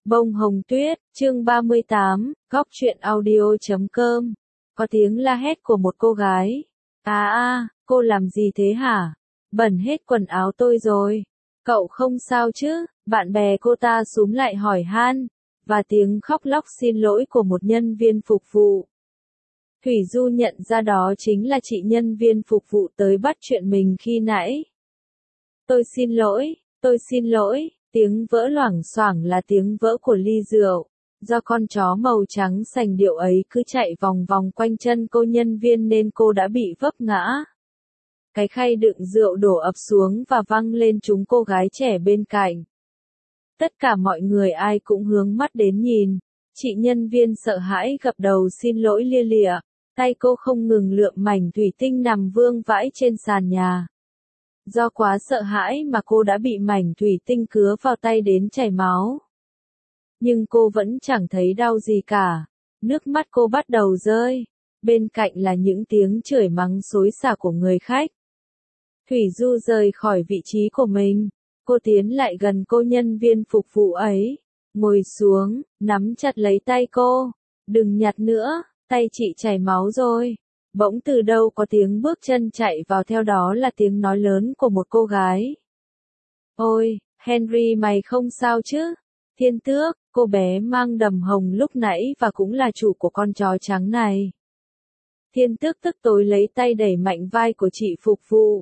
Bông hồng tuyết, chương 38, góc truyện audio.com. Có tiếng la hét của một cô gái. Cô làm gì thế hả? Bẩn hết quần áo tôi rồi. Cậu không sao chứ? Bạn bè cô ta xúm lại hỏi han, và tiếng khóc lóc xin lỗi của một nhân viên phục vụ. Thủy Du nhận ra đó chính là chị nhân viên phục vụ tới bắt chuyện mình khi nãy. Tôi xin lỗi. Tiếng vỡ loảng xoảng là tiếng vỡ của ly rượu, do con chó màu trắng sành điệu ấy cứ chạy vòng vòng quanh chân cô nhân viên nên cô đã bị vấp ngã. Cái khay đựng rượu đổ ập xuống và văng lên trúng cô gái trẻ bên cạnh. Tất cả mọi người ai cũng hướng mắt đến nhìn, chị nhân viên sợ hãi gập đầu xin lỗi lia lịa, tay cô không ngừng lượm mảnh thủy tinh nằm vương vãi trên sàn nhà. Do quá sợ hãi mà cô đã bị mảnh thủy tinh cứa vào tay đến chảy máu. Nhưng cô vẫn chẳng thấy đau gì cả. Nước mắt cô bắt đầu rơi. Bên cạnh là những tiếng chửi mắng xối xả của người khách. Thủy Du rời khỏi vị trí của mình. Cô tiến lại gần cô nhân viên phục vụ ấy. Ngồi xuống, nắm chặt lấy tay cô. Đừng nhặt nữa, tay chị chảy máu rồi. Bỗng từ đâu có tiếng bước chân chạy vào, theo đó là tiếng nói lớn của một cô gái. Ôi, Henry mày không sao chứ? Thiên Tước, cô bé mang đầm hồng lúc nãy và cũng là chủ của con chó trắng này. Thiên Tước tức tối lấy tay đẩy mạnh vai của chị phục vụ.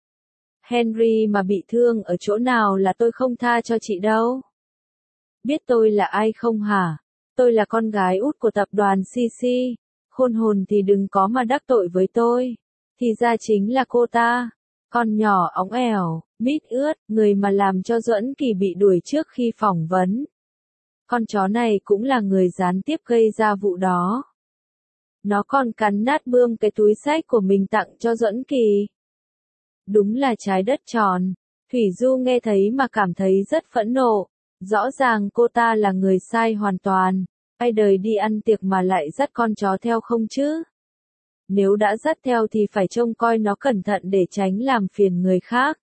Henry mà bị thương ở chỗ nào là tôi không tha cho chị đâu. Biết tôi là ai không hả? Tôi là con gái út của tập đoàn CC. Khôn hồn thì đừng có mà đắc tội với tôi. Thì ra chính là cô ta. Con nhỏ óng ẻo, mít ướt, người mà làm cho Duẫn Kỳ bị đuổi trước khi phỏng vấn. Con chó này cũng là người gián tiếp gây ra vụ đó. Nó còn cắn nát bươm cái túi xách của mình tặng cho Duẫn Kỳ. Đúng là trái đất tròn. Thủy Du nghe thấy mà cảm thấy rất phẫn nộ. Rõ ràng cô ta là người sai hoàn toàn. Ai đời đi ăn tiệc mà lại dắt con chó theo không chứ? Nếu đã dắt theo thì phải trông coi nó cẩn thận để tránh làm phiền người khác.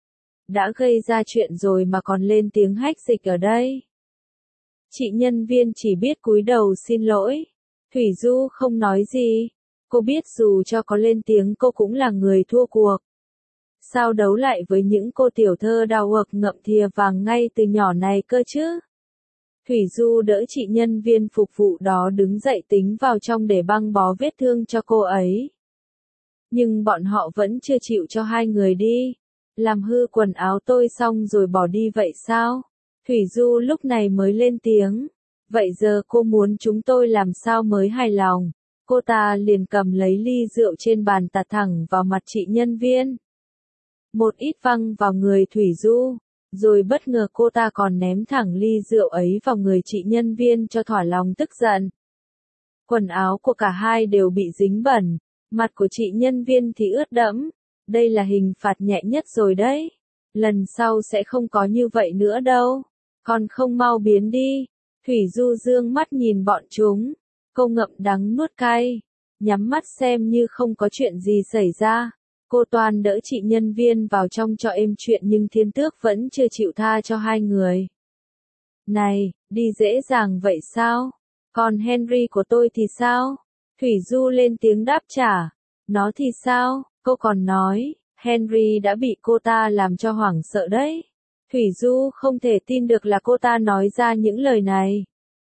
Đã gây ra chuyện rồi mà còn lên tiếng hách dịch ở đây. Chị nhân viên chỉ biết cúi đầu xin lỗi. Thủy Du không nói gì. Cô biết dù cho có lên tiếng cô cũng là người thua cuộc. Sao đấu lại với những cô tiểu thơ đào ực ngậm thìa vàng ngay từ nhỏ này cơ chứ? Thủy Du đỡ chị nhân viên phục vụ đó đứng dậy tính vào trong để băng bó vết thương cho cô ấy. Nhưng bọn họ vẫn chưa chịu cho hai người đi. Làm hư quần áo tôi xong rồi bỏ đi vậy sao? Thủy Du lúc này mới lên tiếng. Vậy giờ cô muốn chúng tôi làm sao mới hài lòng? Cô ta liền cầm lấy ly rượu trên bàn tạt thẳng vào mặt chị nhân viên. Một ít văng vào người Thủy Du. Rồi bất ngờ cô ta còn ném thẳng ly rượu ấy vào người chị nhân viên cho thỏa lòng tức giận. Quần áo của cả hai đều bị dính bẩn, mặt của chị nhân viên thì ướt đẫm. Đây là hình phạt nhẹ nhất rồi đấy. Lần sau sẽ không có như vậy nữa đâu. Còn không mau biến đi. Thủy Du dương mắt nhìn bọn chúng. Cô ngậm đắng nuốt cay. Nhắm mắt xem như không có chuyện gì xảy ra. Cô toàn đỡ chị nhân viên vào trong cho êm chuyện nhưng Thiên Tước vẫn chưa chịu tha cho hai người. Này, đi dễ dàng vậy sao? Còn Henry của tôi thì sao? Thủy Du lên tiếng đáp trả. Nó thì sao? Cô còn nói, Henry đã bị cô ta làm cho hoảng sợ đấy. Thủy Du không thể tin được là cô ta nói ra những lời này.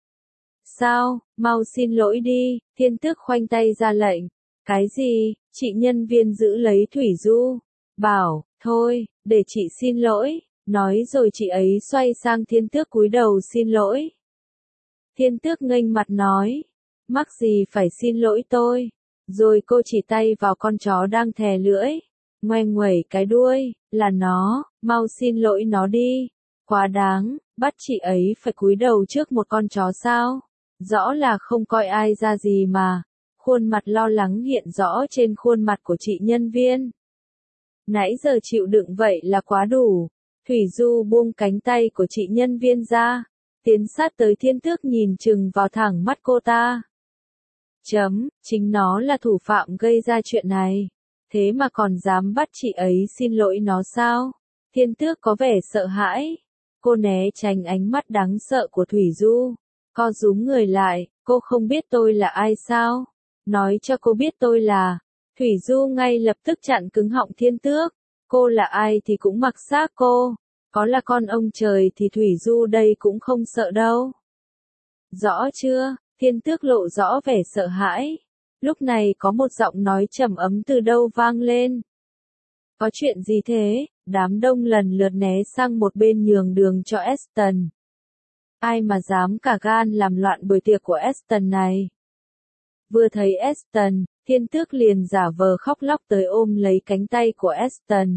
Sao, mau xin lỗi đi, Thiên Tước khoanh tay ra lệnh. Cái gì? Chị nhân viên giữ lấy Thủy Du. Bảo, thôi, để chị xin lỗi. Nói rồi chị ấy xoay sang Thiên Tước cúi đầu xin lỗi. Thiên Tước nghênh mặt nói. Mắc gì phải xin lỗi tôi. Rồi cô chỉ tay vào con chó đang thè lưỡi. Ngoe nguẩy cái đuôi, là nó, mau xin lỗi nó đi. Quá đáng, bắt chị ấy phải cúi đầu trước một con chó sao? Rõ là không coi ai ra gì mà. Khuôn mặt lo lắng hiện rõ trên khuôn mặt của chị nhân viên. Nãy giờ chịu đựng vậy là quá đủ. Thủy Du buông cánh tay của chị nhân viên ra. Tiến sát tới Thiên Tước nhìn chừng vào thẳng mắt cô ta. Chính nó là thủ phạm gây ra chuyện này. Thế mà còn dám bắt chị ấy xin lỗi nó sao? Thiên Tước có vẻ sợ hãi. Cô né tránh ánh mắt đáng sợ của Thủy Du. Co rúm người lại, cô không biết tôi là ai sao? Nói cho cô biết tôi là. Thủy Du ngay lập tức chặn cứng họng Thiên Tước. Cô là ai thì cũng mặc xác cô. Có là con ông trời thì Thủy Du đây cũng không sợ đâu. Rõ chưa? Thiên Tước lộ rõ vẻ sợ hãi. Lúc này có một giọng nói trầm ấm từ đâu vang lên. Có chuyện gì thế? Đám đông lần lượt né sang một bên nhường đường cho Aston. Ai mà dám cả gan làm loạn buổi tiệc của Aston này? Vừa thấy Aston, Thiên Tước liền giả vờ khóc lóc tới ôm lấy cánh tay của Aston.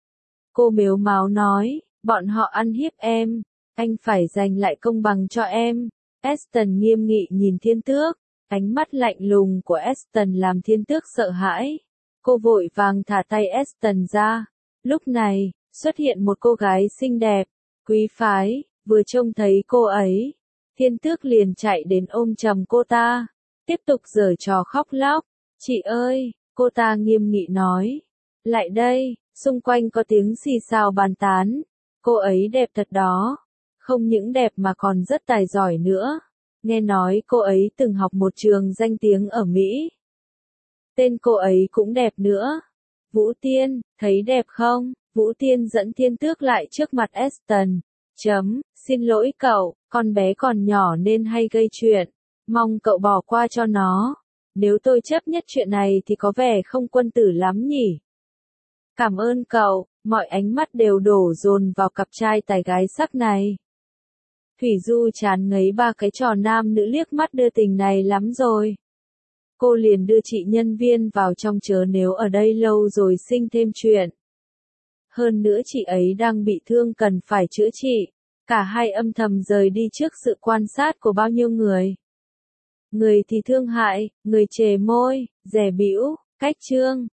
Cô mếu máo nói, bọn họ ăn hiếp em, anh phải giành lại công bằng cho em. Aston nghiêm nghị nhìn Thiên Tước, ánh mắt lạnh lùng của Aston làm Thiên Tước sợ hãi. Cô vội vàng thả tay Aston ra. Lúc này, xuất hiện một cô gái xinh đẹp, quý phái, vừa trông thấy cô ấy, Thiên Tước liền chạy đến ôm chầm cô ta, tiếp tục giở trò khóc lóc. Chị ơi, cô ta nghiêm nghị nói, lại đây, xung quanh có tiếng xì xào bàn tán. Cô ấy đẹp thật đó, không những đẹp mà còn rất tài giỏi nữa. Nghe nói cô ấy từng học một trường danh tiếng ở Mỹ. Tên cô ấy cũng đẹp nữa. Vũ Tiên, thấy đẹp không? Vũ Tiên dẫn Thiên Tước lại trước mặt Aston. Xin lỗi cậu, con bé còn nhỏ nên hay gây chuyện. Mong cậu bỏ qua cho nó. Nếu tôi chấp nhất chuyện này thì có vẻ không quân tử lắm nhỉ. Cảm ơn cậu, mọi ánh mắt đều đổ dồn vào cặp trai tài gái sắc này. Thủy Du chán ngấy ba cái trò nam nữ liếc mắt đưa tình này lắm rồi. Cô liền đưa chị nhân viên vào trong chớ nếu ở đây lâu rồi sinh thêm chuyện. Hơn nữa chị ấy đang bị thương cần phải chữa trị. Cả hai âm thầm rời đi trước sự quan sát của bao nhiêu người. Người thì thương hại, người chề môi, dè bĩu, cách trương.